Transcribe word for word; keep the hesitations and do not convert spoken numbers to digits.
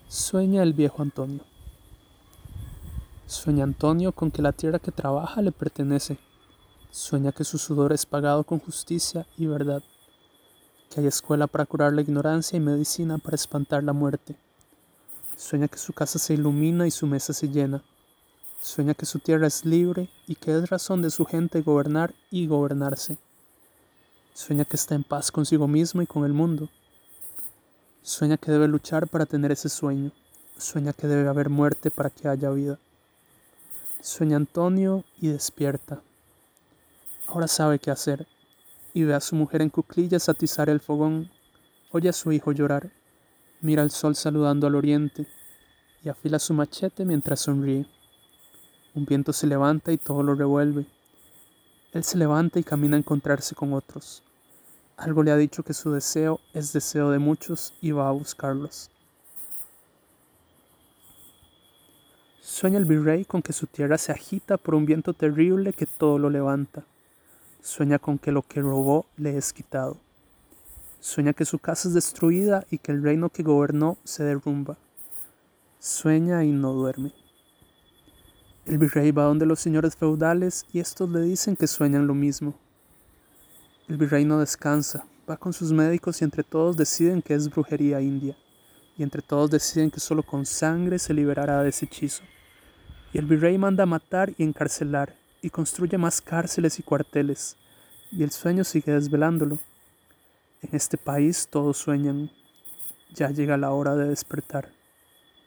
Sueña el viejo Antonio. Sueña Antonio con que la tierra que trabaja le pertenece. Sueña que su sudor es pagado con justicia y verdad, que hay escuela para curar la ignorancia y medicina para espantar la muerte. Sueña que su casa se ilumina y su mesa se llena. Sueña que su tierra es libre y que es razón de su gente gobernar y gobernarse. Sueña que está en paz consigo mismo y con el mundo. Sueña que debe luchar para tener ese sueño. Sueña que debe haber muerte para que haya vida. Sueña Antonio y despierta. Ahora sabe qué hacer, y ve a su mujer en cuclillas atizar el fogón, oye a su hijo llorar, mira al sol saludando al oriente, y afila su machete mientras sonríe. Un viento se levanta y todo lo revuelve. Él se levanta y camina a encontrarse con otros. Algo le ha dicho que su deseo es deseo de muchos y va a buscarlos. Sueña el virrey con que su tierra se agita por un viento terrible que todo lo levanta. Sueña con que lo que robó le es quitado. Sueña que su casa es destruida y que el reino que gobernó se derrumba. Sueña y no duerme. El virrey va donde los señores feudales y estos le dicen que sueñan lo mismo. El virrey no descansa, va con sus médicos y entre todos deciden que es brujería india. Y entre todos deciden que solo con sangre se liberará de ese hechizo. Y el virrey manda matar y encarcelar, y construye más cárceles y cuarteles, y el sueño sigue desvelándolo. En este país todos sueñan, ya llega la hora de despertar.